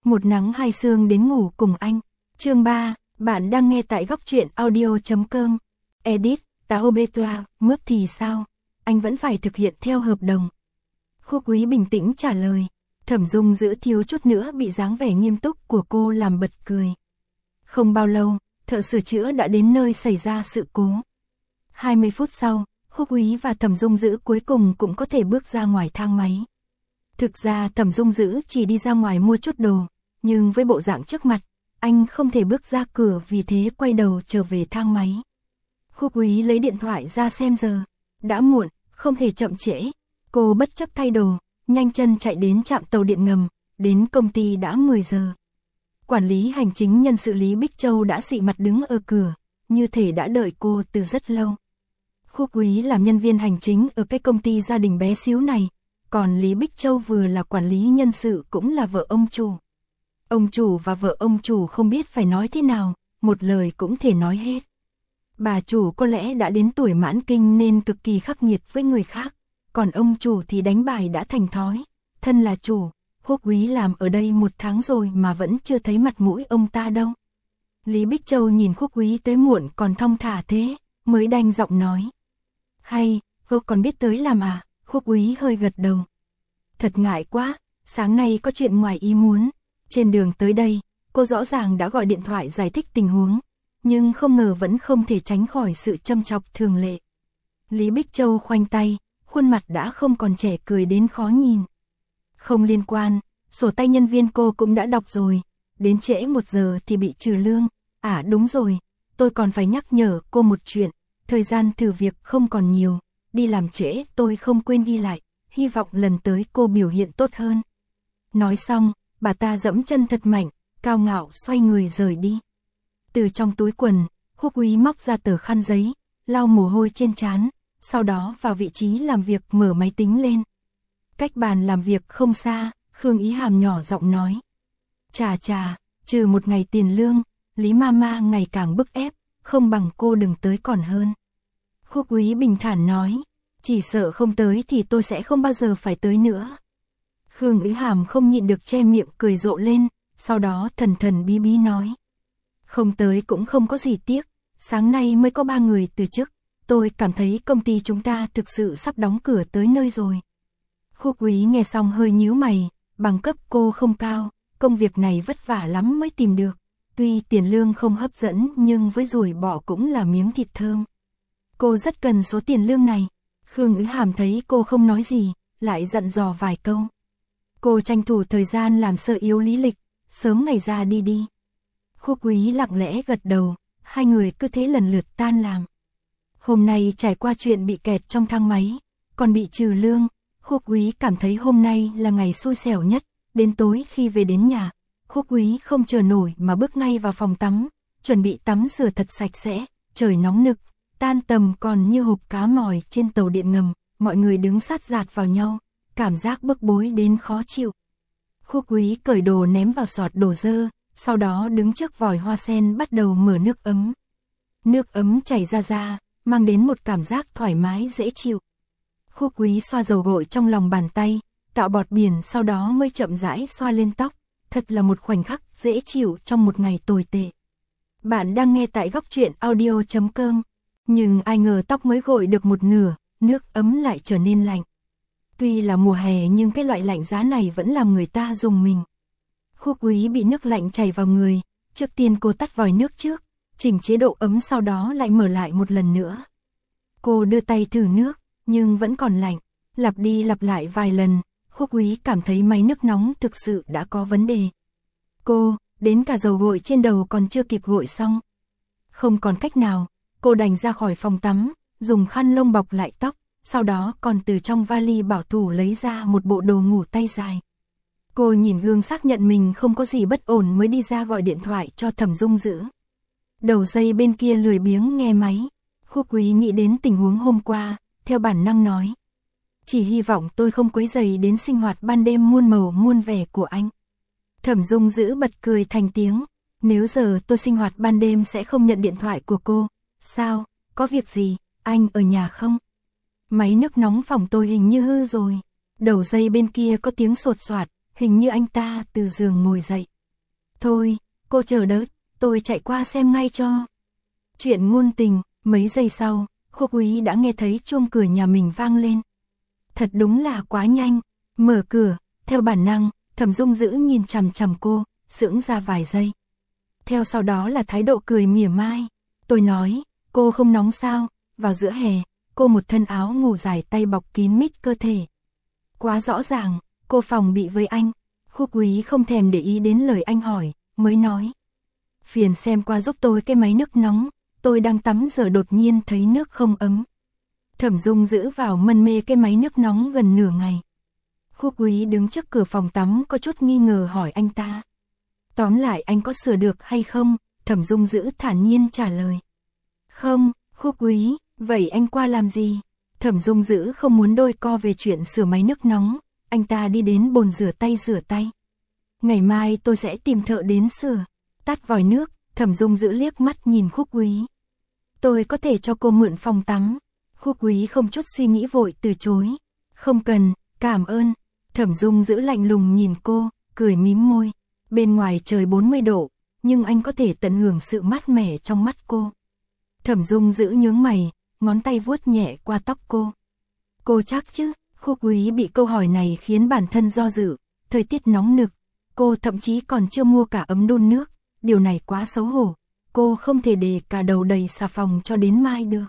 Một nắng hai sương đến ngủ cùng anh. Chương 3, bạn đang nghe tại góc truyện audio.com. Edit, Tao Beta, mướp thì sao? Anh vẫn phải thực hiện theo hợp đồng. Khúc Quý bình tĩnh trả lời. Thẩm Dung giữ thiếu chút nữa bị dáng vẻ nghiêm túc của cô làm bật cười. Không bao lâu, thợ sửa chữa đã đến nơi xảy ra sự cố. 20 phút sau, Khúc Quý và Thẩm Dung giữ cuối cùng cũng có thể bước ra ngoài thang máy. Thực ra Thẩm Dung giữ chỉ đi ra ngoài mua chút đồ, nhưng với bộ dạng trước mặt, anh không thể bước ra cửa, vì thế quay đầu trở về thang máy. Khúc Quý lấy điện thoại ra xem giờ. Đã muộn, không thể chậm trễ. Cô bất chấp thay đồ, nhanh chân chạy đến trạm tàu điện ngầm, đến công ty đã 10 giờ. Quản lý hành chính nhân sự Lý Bích Châu đã xị mặt đứng ở cửa, như thể đã đợi cô từ rất lâu. Khúc Quý làm nhân viên hành chính ở cái công ty gia đình bé xíu này, còn Lý Bích Châu vừa là quản lý nhân sự cũng là vợ ông chủ. Ông chủ và vợ ông chủ không biết phải nói thế nào, một lời cũng thể nói hết. Bà chủ có lẽ đã đến tuổi mãn kinh nên cực kỳ khắc nghiệt với người khác, còn ông chủ thì đánh bài đã thành thói. Thân là chủ, Khúc Quý làm ở đây 1 tháng rồi mà vẫn chưa thấy mặt mũi ông ta đâu. Lý Bích Châu nhìn Khúc Quý tới muộn còn thong thả thế, mới đanh giọng nói. Hay, cô còn biết tới làm à? Khúc Quý hơi gật đầu. Thật ngại quá, sáng nay có chuyện ngoài ý muốn. Trên đường tới đây, cô rõ ràng đã gọi điện thoại giải thích tình huống, nhưng không ngờ vẫn không thể tránh khỏi sự châm chọc thường lệ. Lý Bích Châu khoanh tay, khuôn mặt đã không còn trẻ cười đến khó nhìn. Không liên quan, sổ tay nhân viên cô cũng đã đọc rồi, đến trễ 1 giờ thì bị trừ lương. À đúng rồi, tôi còn phải nhắc nhở cô một chuyện, thời gian thử việc không còn nhiều, đi làm trễ tôi không quên ghi lại, hy vọng lần tới cô biểu hiện tốt hơn. Nói xong, bà ta giẫm chân thật mạnh, cao ngạo xoay người rời đi. Từ trong túi quần, Khúc Quý móc ra tờ khăn giấy, lau mồ hôi trên trán, sau đó vào vị trí làm việc mở máy tính lên. Cách bàn làm việc không xa, Khương Ý Hàm nhỏ giọng nói. Chà chà, trừ 1 ngày tiền lương, Lý Mama ngày càng bức ép, không bằng cô đừng tới còn hơn. Khúc Quý bình thản nói, chỉ sợ không tới thì tôi sẽ không bao giờ phải tới nữa. Khương Ý Hàm không nhịn được che miệng cười rộ lên, sau đó thần thần bí bí nói. Không tới cũng không có gì tiếc, sáng nay mới có 3 người từ chức, tôi cảm thấy công ty chúng ta thực sự sắp đóng cửa tới nơi rồi. Khúc Quý nghe xong hơi nhíu mày, bằng cấp cô không cao, công việc này vất vả lắm mới tìm được, tuy tiền lương không hấp dẫn nhưng với rủi bỏ cũng là miếng thịt thơm. Cô rất cần số tiền lương này. Khương Ý Hàm thấy cô không nói gì, lại dặn dò vài câu. Cô tranh thủ thời gian làm sơ yếu lý lịch, sớm ngày ra đi đi. Khúc Quý lặng lẽ gật đầu, hai người cứ thế lần lượt tan làm. Hôm nay trải qua chuyện bị kẹt trong thang máy, còn bị trừ lương, Khúc Quý cảm thấy hôm nay là ngày xui xẻo nhất. Đến tối khi về đến nhà, Khúc Quý không chờ nổi mà bước ngay vào phòng tắm, chuẩn bị tắm rửa thật sạch sẽ. Trời nóng nực, tan tầm còn như hộp cá mòi trên tàu điện ngầm, mọi người đứng sát dạt vào nhau, cảm giác bức bối đến khó chịu. Khúc Quý cởi đồ ném vào sọt đồ dơ, sau đó đứng trước vòi hoa sen bắt đầu mở nước ấm. Nước ấm chảy ra, mang đến một cảm giác thoải mái dễ chịu. Khúc Quý xoa dầu gội trong lòng bàn tay, tạo bọt biển, sau đó mới chậm rãi xoa lên tóc, thật là một khoảnh khắc dễ chịu trong một ngày tồi tệ. Bạn đang nghe tại góc truyện audio.com, nhưng ai ngờ tóc mới gội được một nửa, nước ấm lại trở nên lạnh. Tuy là mùa hè nhưng cái loại lạnh giá này vẫn làm người ta rùng mình. Khúc Quý bị nước lạnh chảy vào người, trước tiên cô tắt vòi nước trước, chỉnh chế độ ấm, sau đó lại mở lại một lần nữa. Cô đưa tay thử nước, nhưng vẫn còn lạnh, lặp đi lặp lại vài lần, Khúc Quý cảm thấy máy nước nóng thực sự đã có vấn đề. Cô, đến cả dầu gội trên đầu còn chưa kịp gội xong. Không còn cách nào, cô đành ra khỏi phòng tắm, dùng khăn lông bọc lại tóc, sau đó còn từ trong vali bảo thủ lấy ra một bộ đồ ngủ tay dài. Cô nhìn gương xác nhận mình không có gì bất ổn mới đi ra gọi điện thoại cho Thẩm Dung giữ. Đầu dây bên kia lười biếng nghe máy, Khúc Quý nghĩ đến tình huống hôm qua, theo bản năng nói. Chỉ hy vọng tôi không quấy rầy đến sinh hoạt ban đêm muôn màu muôn vẻ của anh. Thẩm Dung giữ bật cười thành tiếng. Nếu giờ tôi sinh hoạt ban đêm sẽ không nhận điện thoại của cô. Sao, có việc gì, anh ở nhà không? Máy nước nóng phòng tôi hình như hư rồi. Đầu dây bên kia có tiếng sột soạt, hình như anh ta từ giường ngồi dậy. Thôi, cô chờ đợi, tôi chạy qua xem ngay cho. Chuyện ngôn tình, mấy giây sau, Khúc Úy đã nghe thấy chuông cửa nhà mình vang lên. Thật đúng là quá nhanh, mở cửa, theo bản năng, Thẩm Dung Dữ nhìn chằm chằm cô, sững ra vài giây. Theo sau đó là thái độ cười mỉa mai. Tôi nói, cô không nóng sao, vào giữa hè, cô một thân áo ngủ dài tay bọc kín mít cơ thể. Quá rõ ràng, cô phòng bị với anh. Khúc Úy không thèm để ý đến lời anh hỏi, mới nói. Phiền xem qua giúp tôi cái máy nước nóng, tôi đang tắm giờ đột nhiên thấy nước không ấm. Thẩm Dung Dữ vào mân mê cái máy nước nóng gần nửa ngày. Khúc Úy đứng trước cửa phòng tắm có chút nghi ngờ hỏi anh ta. Tóm lại anh có sửa được hay không? Thẩm Dung Dữ thản nhiên trả lời. Không, Khúc Úy, vậy anh qua làm gì? Thẩm Dung Dữ không muốn đôi co về chuyện sửa máy nước nóng, anh ta đi đến bồn rửa tay. Ngày mai tôi sẽ tìm thợ đến sửa. Tắt vòi nước, Thẩm Dung Dữ liếc mắt nhìn Khúc Úy. Tôi có thể cho cô mượn phòng tắm. Khúc Úy không chút suy nghĩ vội từ chối. Không cần, cảm ơn. Thẩm Dung Dữ lạnh lùng nhìn cô, cười mím môi. Bên ngoài trời 40 độ, nhưng anh có thể tận hưởng sự mát mẻ trong mắt cô. Thẩm Dung Dữ nhướng mày, ngón tay vuốt nhẹ qua tóc cô. Cô chắc chứ? Khúc Úy bị câu hỏi này khiến bản thân do dự. Thời tiết nóng nực, cô thậm chí còn chưa mua cả ấm đun nước. Điều này quá xấu hổ. Cô không thể để cả đầu đầy xà phòng cho đến mai được.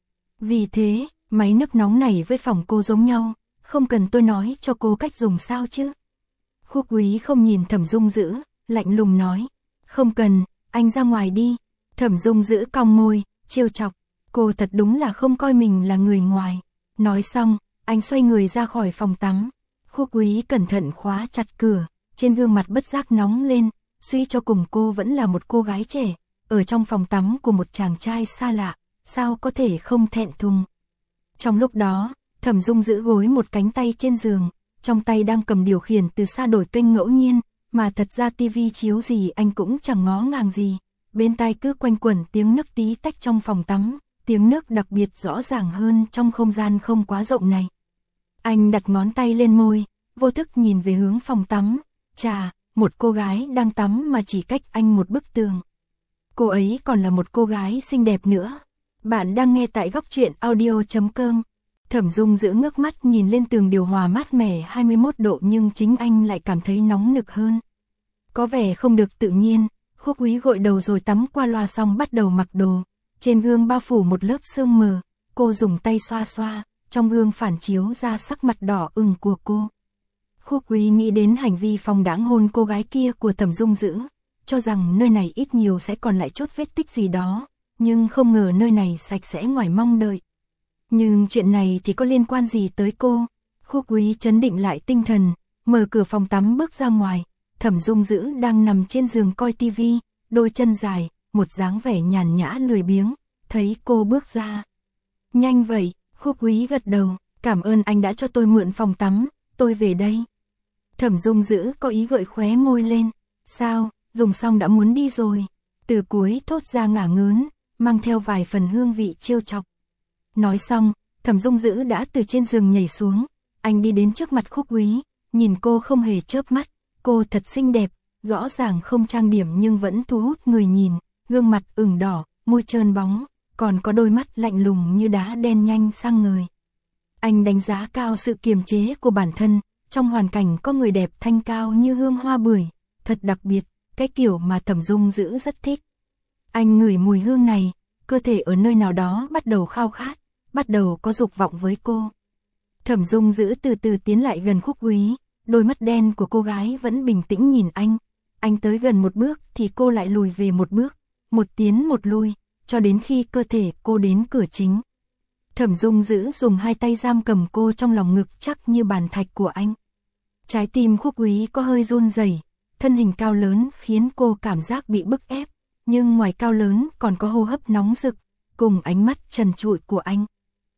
Vì thế, máy nước nóng này với phòng cô giống nhau. Không cần tôi nói cho cô cách dùng sao chứ? Khúc Úy không nhìn Thẩm Dung Dữ, lạnh lùng nói. Không cần, anh ra ngoài đi. Thẩm Dung Dữ cong môi, trêu chọc. Cô thật đúng là không coi mình là người ngoài. Nói xong, anh xoay người ra khỏi phòng tắm. Khúc Úy cẩn thận khóa chặt cửa, trên gương mặt bất giác nóng lên. Suy cho cùng cô vẫn là một cô gái trẻ, ở trong phòng tắm của một chàng trai xa lạ, sao có thể không thẹn thùng. Trong lúc đó, Thẩm Dung Dữ gối một cánh tay trên giường, trong tay đang cầm điều khiển từ xa đổi kênh ngẫu nhiên, mà thật ra tivi chiếu gì anh cũng chẳng ngó ngàng gì. Bên tai cứ quanh quẩn tiếng nước tí tách trong phòng tắm, tiếng nước đặc biệt rõ ràng hơn trong không gian không quá rộng này. Anh đặt ngón tay lên môi, vô thức nhìn về hướng phòng tắm. Chà, một cô gái đang tắm mà chỉ cách anh một bức tường. Cô ấy còn là một cô gái xinh đẹp nữa. Bạn đang nghe tại Góc Truyện Audio.com. Thẩm Dung Dữ ngước mắt nhìn lên tường điều hòa mát mẻ 21 độ nhưng chính anh lại cảm thấy nóng nực hơn. Có vẻ không được tự nhiên, Khúc Úy gội đầu rồi tắm qua loa xong bắt đầu mặc đồ. Trên gương bao phủ một lớp sương mờ, cô dùng tay xoa xoa, trong gương phản chiếu ra sắc mặt đỏ ửng của cô. Khúc Úy nghĩ đến hành vi phóng đãng hôn cô gái kia của Thẩm Dung Dữ, cho rằng nơi này ít nhiều sẽ còn lại chút vết tích gì đó, nhưng không ngờ nơi này sạch sẽ ngoài mong đợi. Nhưng chuyện này thì có liên quan gì tới cô? Khúc Úy trấn định lại tinh thần, mở cửa phòng tắm bước ra ngoài. Thẩm Dung Dữ đang nằm trên giường coi tivi, đôi chân dài, một dáng vẻ nhàn nhã lười biếng. Thấy cô bước ra. Nhanh vậy, Khúc Úy gật đầu, cảm ơn anh đã cho tôi mượn phòng tắm, tôi về đây. Thẩm Dung Dữ có ý gợi khóe môi lên. Sao, dùng xong đã muốn đi rồi? Từ cuối thốt ra ngả ngớn, mang theo vài phần hương vị trêu chọc. Nói xong, Thẩm Dung Dữ đã từ trên giường nhảy xuống. Anh đi đến trước mặt Khúc Úy, nhìn cô không hề chớp mắt. Cô thật xinh đẹp, rõ ràng không trang điểm nhưng vẫn thu hút người nhìn. Gương mặt ửng đỏ, môi trơn bóng, còn có đôi mắt lạnh lùng như đá đen nhanh sang ngời. Anh đánh giá cao sự kiềm chế của bản thân. Trong hoàn cảnh có người đẹp thanh cao như hương hoa bưởi, thật đặc biệt, cái kiểu mà Thẩm Dung Dữ rất thích. Anh ngửi mùi hương này, cơ thể ở nơi nào đó bắt đầu khao khát, bắt đầu có dục vọng với cô. Thẩm Dung Dữ từ từ tiến lại gần Khúc Úy, đôi mắt đen của cô gái vẫn bình tĩnh nhìn anh. Anh tới gần một bước thì cô lại lùi về một bước, một tiến một lui, cho đến khi cơ thể cô đến cửa chính. Thẩm Dung Dữ dùng hai tay giam cầm cô trong lòng ngực chắc như bàn thạch của anh. Trái tim Khúc Úy có hơi run rẩy, thân hình cao lớn khiến cô cảm giác bị bức ép, nhưng ngoài cao lớn còn có hô hấp nóng rực, cùng ánh mắt trần trụi của anh.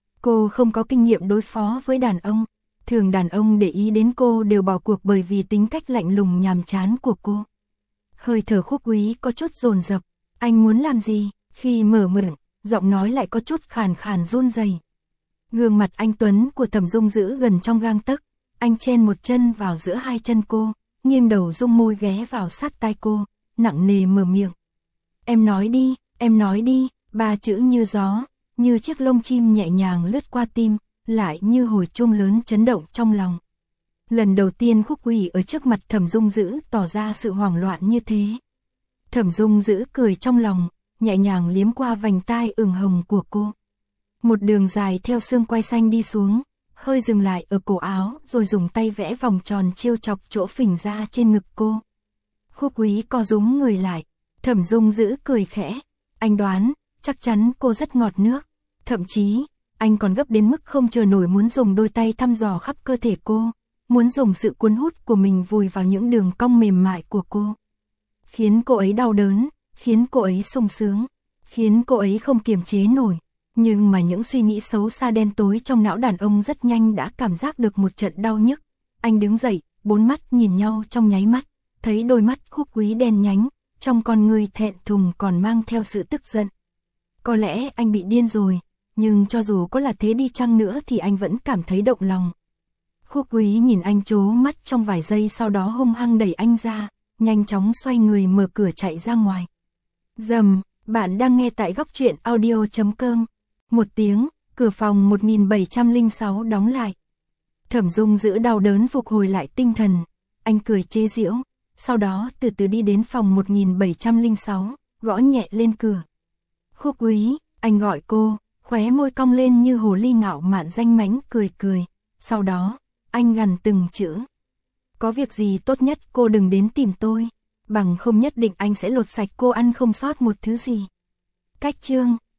Cô không có kinh nghiệm đối phó với đàn ông, thường đàn ông để ý đến cô đều bỏ cuộc bởi vì tính cách lạnh lùng nhàm chán của cô. Hơi thở Khúc Úy có chút dồn dập, anh muốn làm gì? Khi mở miệng, giọng nói lại có chút khàn khàn run rẩy. Gương mặt anh tuấn của Thẩm Dung Dữ gần trong gang tấc, anh chen một chân vào giữa hai chân cô, nghiêng đầu dung môi ghé vào sát tai cô, nặng nề mở miệng. Em nói đi, ba chữ như gió, như chiếc lông chim nhẹ nhàng lướt qua tim, lại như hồi chuông lớn chấn động trong lòng. Lần đầu tiên Khúc Quý ở trước mặt Thẩm Dung Dữ tỏ ra sự hoảng loạn như thế. Thẩm Dung Dữ cười trong lòng, nhẹ nhàng liếm qua vành tai ửng hồng của cô. Một đường dài theo xương quai xanh đi xuống, hơi dừng lại ở cổ áo rồi dùng tay vẽ vòng tròn trêu chọc chỗ phình ra trên ngực cô. Khúc Quý co rúm người lại, Thẩm Dung Dữ cười khẽ. Anh đoán, chắc chắn cô rất ngọt nước. Thậm chí, anh còn gấp đến mức không chờ nổi muốn dùng đôi tay thăm dò khắp cơ thể cô, muốn dùng sự cuốn hút của mình vùi vào những đường cong mềm mại của cô. Khiến cô ấy đau đớn, khiến cô ấy sung sướng, khiến cô ấy không kiềm chế nổi. Nhưng mà những suy nghĩ xấu xa đen tối trong não đàn ông rất nhanh đã cảm giác được một trận đau nhức. Anh đứng dậy, bốn mắt nhìn nhau trong nháy mắt, thấy đôi mắt Khúc Quý đen nhánh, trong con người thẹn thùng còn mang theo sự tức giận. Có lẽ anh bị điên rồi, nhưng cho dù có là thế đi chăng nữa thì anh vẫn cảm thấy động lòng. Khúc Quý nhìn anh trố mắt trong vài giây, sau đó hung hăng đẩy anh ra, nhanh chóng xoay người mở cửa chạy ra ngoài. Rầm, bạn đang nghe tại góc truyện audio.com. Một tiếng, cửa phòng 1706 đóng lại. Thẩm Dung Dữ đau đớn phục hồi lại tinh thần, anh cười chế giễu, sau đó từ từ đi đến phòng 1706, gõ nhẹ lên cửa. Khúc Quý, anh gọi cô, khóe môi cong lên như hồ ly ngạo mạn danh mãnh cười cười, sau đó, anh gằn từng chữ. Có việc gì tốt nhất cô đừng đến tìm tôi, bằng không nhất định anh sẽ lột sạch cô ăn không sót một thứ gì. Cách chương